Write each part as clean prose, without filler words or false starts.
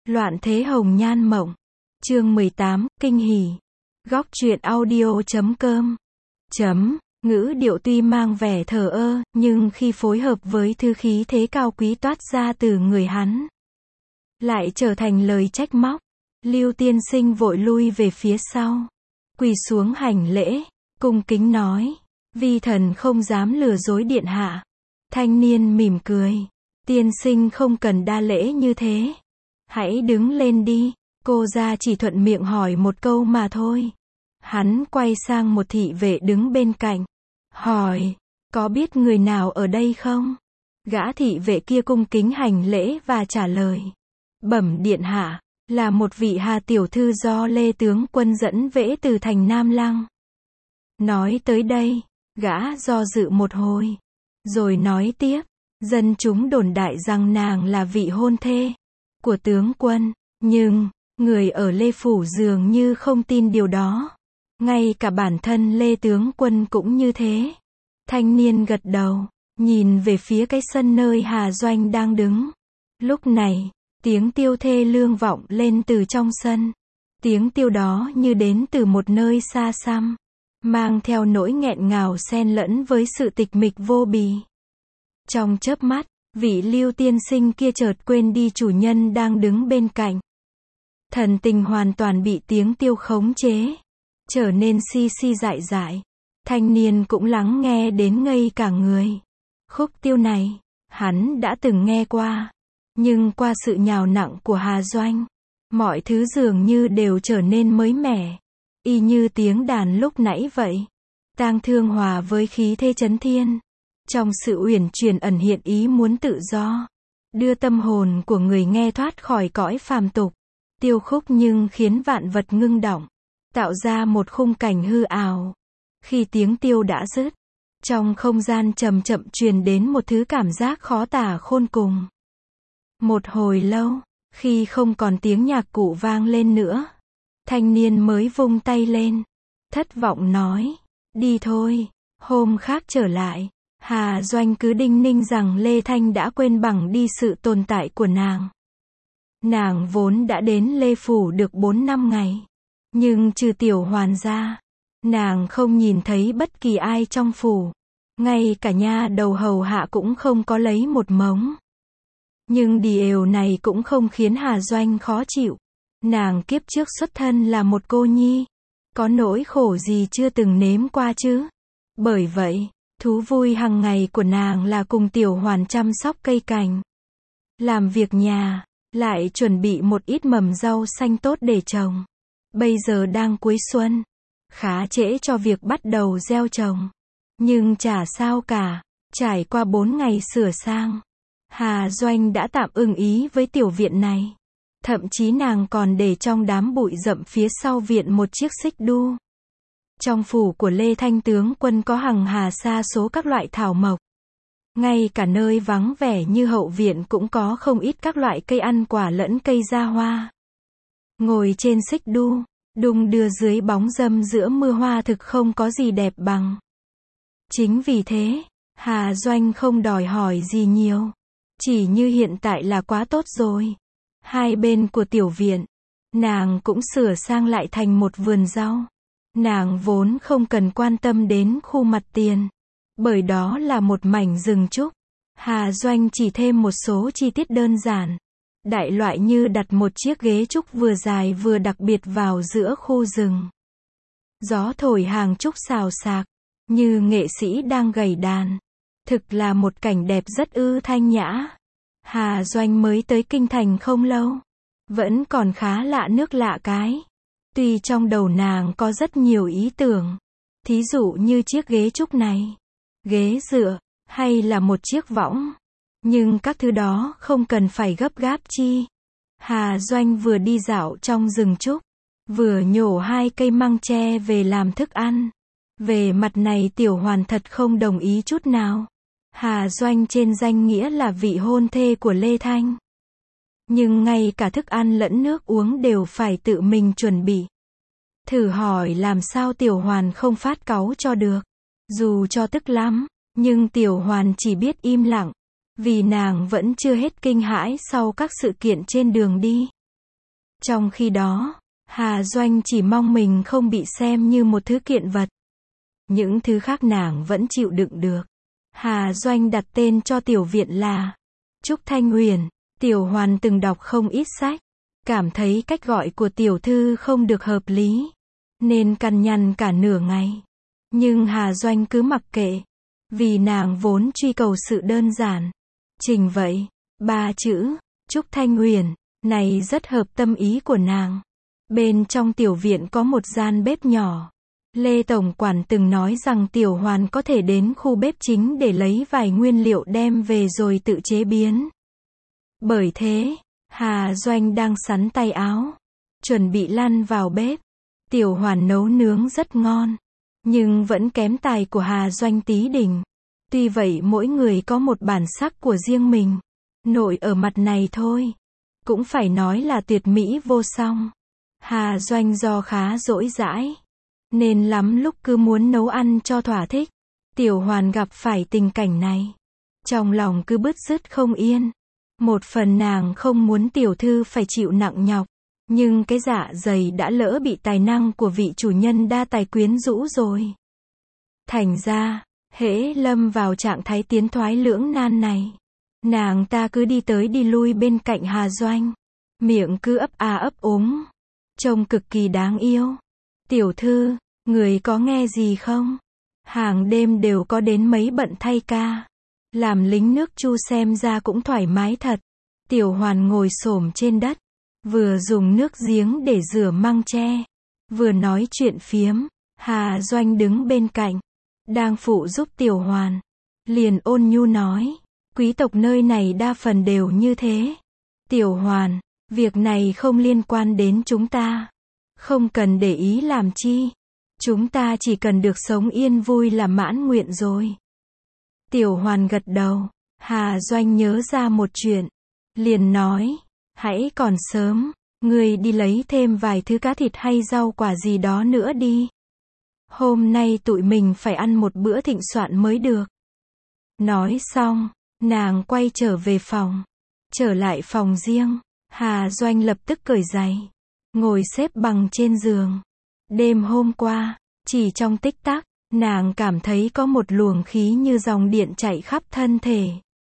Loạn thế hồng nhan mộng. Chương 18, kinh hỉ. Góc truyện audio.com. Ngữ điệu tuy mang vẻ thờ ơ, nhưng khi phối hợp với thư khí thế cao quý toát ra từ người hắn, lại trở thành lời trách móc. Lưu tiên sinh vội lui về phía sau, quỳ xuống hành lễ, cung kính nói: Vi thần không dám lừa dối điện hạ. Thanh niên mỉm cười: Tiên sinh không cần đa lễ như thế. Hãy đứng lên đi. Cô ra chỉ thuận miệng hỏi một câu mà thôi. Hắn quay sang một thị vệ đứng bên cạnh, hỏi: Có biết người nào ở đây không? Gã thị vệ kia cung kính hành lễ và trả lời: Bẩm điện hạ, là một vị Hà tiểu thư do Lê tướng quân dẫn vễ từ thành Nam Lăng. Nói tới đây, gã do dự một hồi, rồi nói tiếp: Dân chúng đồn đại rằng nàng là vị hôn thê của tướng quân, nhưng người ở Lê phủ dường như không tin điều đó. Ngay cả bản thân Lê tướng quân cũng như thế. Thanh niên gật đầu, nhìn về phía cái sân nơi Hà Doanh đang đứng. Lúc này, tiếng tiêu thê lương vọng lên từ trong sân. Tiếng tiêu đó như đến từ một nơi xa xăm, mang theo nỗi nghẹn ngào xen lẫn với sự tịch mịch vô bì. Trong chớp mắt, vị Lưu tiên sinh kia chợt quên đi chủ nhân đang đứng bên cạnh. Thần tình hoàn toàn bị tiếng tiêu khống chế, trở nên si si dại dại. Thanh niên cũng lắng nghe đến ngây cả người. Khúc tiêu này, hắn đã từng nghe qua, nhưng qua sự nhào nặng của Hà Doanh, mọi thứ dường như đều trở nên mới mẻ, y như tiếng đàn lúc nãy vậy. Tang thương hòa với khí thế chấn thiên. Trong sự uyển chuyển ẩn hiện ý muốn tự do, đưa tâm hồn của người nghe thoát khỏi cõi phàm tục. Tiêu khúc nhưng khiến vạn vật ngưng động, tạo ra một khung cảnh hư ảo. Khi tiếng tiêu đã dứt, trong không gian chậm chậm truyền đến một thứ cảm giác khó tả khôn cùng. Một hồi lâu, khi không còn tiếng nhạc cụ vang lên nữa, thanh niên mới vung tay lên, thất vọng nói: Đi thôi, hôm khác trở lại. Hà Doanh cứ đinh ninh rằng Lê Thanh đã quên bằng đi sự tồn tại của nàng. Nàng vốn đã đến Lê Phủ được 4 năm ngày, nhưng trừ Tiểu Hoàn ra, nàng không nhìn thấy bất kỳ ai trong phủ. Ngay cả nha đầu hầu hạ cũng không có lấy một mống. Nhưng điều này cũng không khiến Hà Doanh khó chịu. Nàng kiếp trước xuất thân là một cô nhi, có nỗi khổ gì chưa từng nếm qua chứ. Bởi vậy, thú vui hàng ngày của nàng là cùng Tiểu Hoàn chăm sóc cây cành, làm việc nhà, lại chuẩn bị một ít mầm rau xanh tốt để trồng. Bây giờ đang cuối xuân, khá trễ cho việc bắt đầu gieo trồng. Nhưng chả sao cả, trải qua 4 ngày sửa sang, Hà Doanh đã tạm ưng ý với tiểu viện này. Thậm chí nàng còn để trong đám bụi rậm phía sau viện một chiếc xích đu. Trong phủ của Lê Thanh tướng quân có hằng hà sa số các loại thảo mộc. Ngay cả nơi vắng vẻ như hậu viện cũng có không ít các loại cây ăn quả lẫn cây ra hoa. Ngồi trên xích đu, đung đưa dưới bóng râm giữa mưa hoa thực không có gì đẹp bằng. Chính vì thế, Hà Doanh không đòi hỏi gì nhiều. Chỉ như hiện tại là quá tốt rồi. Hai bên của tiểu viện, nàng cũng sửa sang lại thành một vườn rau. Nàng vốn không cần quan tâm đến khu mặt tiền, bởi đó là một mảnh rừng trúc. Hà Doanh chỉ thêm một số chi tiết đơn giản, đại loại như đặt một chiếc ghế trúc vừa dài vừa đặc biệt vào giữa khu rừng. Gió thổi hàng trúc xào xạc, như nghệ sĩ đang gảy đàn. Thực là một cảnh đẹp rất thanh nhã. Hà Doanh mới tới kinh thành không lâu, vẫn còn khá lạ nước lạ cái. Tuy trong đầu nàng có rất nhiều ý tưởng, thí dụ như chiếc ghế trúc này, ghế dựa, hay là một chiếc võng. Nhưng các thứ đó không cần phải gấp gáp chi. Hà Doanh vừa đi dạo trong rừng trúc, vừa nhổ 2 cây măng tre về làm thức ăn. Về mặt này Tiểu Hoàn thật không đồng ý chút nào. Hà Doanh trên danh nghĩa là vị hôn thê của Lê Thanh, nhưng ngay cả thức ăn lẫn nước uống đều phải tự mình chuẩn bị. Thử hỏi làm sao Tiểu Hoàn không phát cáu cho được. Dù cho tức lắm, nhưng Tiểu Hoàn chỉ biết im lặng, vì nàng vẫn chưa hết kinh hãi sau các sự kiện trên đường đi. Trong khi đó, Hà Doanh chỉ mong mình không bị xem như một thứ kiện vật. Những thứ khác nàng vẫn chịu đựng được. Hà Doanh đặt tên cho tiểu viện là Trúc Thanh Huyền. Tiểu Hoàn từng đọc không ít sách, cảm thấy cách gọi của tiểu thư không được hợp lý, nên cằn nhằn cả nửa ngày. Nhưng Hà Doanh cứ mặc kệ, vì nàng vốn truy cầu sự đơn giản. Trình vậy, 3 chữ, Trúc Thanh Huyền, này rất hợp tâm ý của nàng. Bên trong tiểu viện có một gian bếp nhỏ. Lê Tổng Quản từng nói rằng Tiểu Hoàn có thể đến khu bếp chính để lấy vài nguyên liệu đem về rồi tự chế biến. Bởi thế, Hà Doanh đang sắn tay áo, chuẩn bị lăn vào bếp. Tiểu Hoàn nấu nướng rất ngon, nhưng vẫn kém tài của Hà Doanh tí đỉnh. Tuy vậy mỗi người có một bản sắc của riêng mình. Nội ở mặt này thôi, cũng phải nói là tuyệt mỹ vô song. Hà Doanh do khá dỗi dãi, nên lắm lúc cứ muốn nấu ăn cho thỏa thích. Tiểu Hoàn gặp phải tình cảnh này, trong lòng cứ bứt rứt không yên. Một phần nàng không muốn tiểu thư phải chịu nặng nhọc, nhưng cái dạ dày đã lỡ bị tài năng của vị chủ nhân đa tài quyến rũ rồi. Thành ra, hễ lâm vào trạng thái tiến thoái lưỡng nan này, nàng ta cứ đi tới đi lui bên cạnh Hà Doanh, miệng cứ ấp a ấp úng, trông cực kỳ đáng yêu. Tiểu thư, người có nghe gì không? Hàng đêm đều có đến mấy bận thay ca. Làm lính nước Chu xem ra cũng thoải mái thật. Tiểu Hoàn ngồi xổm trên đất, vừa dùng nước giếng để rửa măng tre, vừa nói chuyện phiếm. Hà Doanh đứng bên cạnh, đang phụ giúp Tiểu Hoàn, liền ôn nhu nói, quý tộc nơi này đa phần đều như thế. Tiểu Hoàn, việc này không liên quan đến chúng ta, không cần để ý làm chi. Chúng ta chỉ cần được sống yên vui là mãn nguyện rồi. Tiểu Hoàn gật đầu. Hà Doanh nhớ ra một chuyện, liền nói, hãy còn sớm, ngươi đi lấy thêm vài thứ cá thịt hay rau quả gì đó nữa đi. Hôm nay tụi mình phải ăn một bữa thịnh soạn mới được. Nói xong, nàng quay trở về phòng. Trở lại phòng riêng, Hà Doanh lập tức cởi giày, ngồi xếp bằng trên giường. Đêm hôm qua, chỉ trong tích tắc, nàng cảm thấy có một luồng khí như dòng điện chạy khắp thân thể.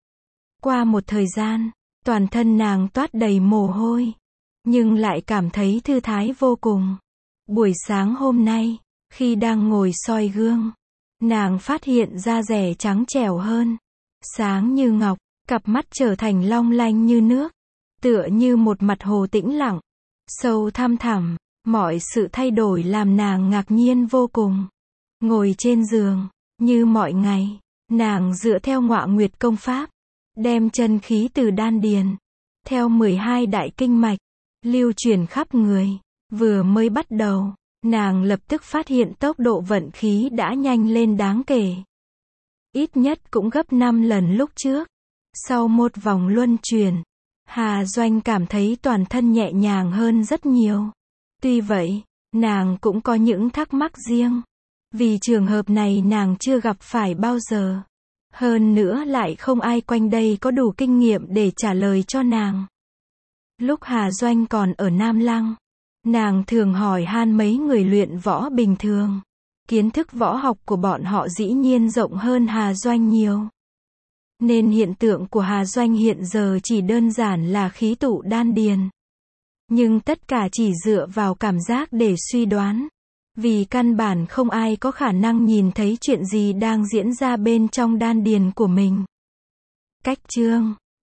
Qua một thời gian, toàn thân nàng toát đầy mồ hôi, nhưng lại cảm thấy thư thái vô cùng. Buổi sáng hôm nay, khi đang ngồi soi gương, nàng phát hiện da dẻ trắng trẻo hơn, sáng như ngọc, cặp mắt trở thành long lanh như nước, tựa như một mặt hồ tĩnh lặng, sâu thăm thẳm. Mọi sự thay đổi làm nàng ngạc nhiên vô cùng. Ngồi trên giường, như mọi ngày, nàng dựa theo Ngọa Nguyệt công pháp, đem chân khí từ đan điền, theo 12 đại kinh mạch, lưu chuyển khắp người. Vừa mới bắt đầu, nàng lập tức phát hiện tốc độ vận khí đã nhanh lên đáng kể. Ít nhất cũng gấp 5 lần lúc trước. Sau một vòng luân chuyển, Hà Doanh cảm thấy toàn thân nhẹ nhàng hơn rất nhiều. Tuy vậy, nàng cũng có những thắc mắc riêng. Vì trường hợp này nàng chưa gặp phải bao giờ. Hơn nữa lại không ai quanh đây có đủ kinh nghiệm để trả lời cho nàng. Lúc Hà Doanh còn ở Nam Lăng, nàng thường hỏi han mấy người luyện võ bình thường. Kiến thức võ học của bọn họ dĩ nhiên rộng hơn Hà Doanh nhiều. Nên hiện tượng của Hà Doanh hiện giờ chỉ đơn giản là khí tụ đan điền. Nhưng tất cả chỉ dựa vào cảm giác để suy đoán. Vì căn bản không ai có khả năng nhìn thấy chuyện gì đang diễn ra bên trong đan điền của mình. Cách chương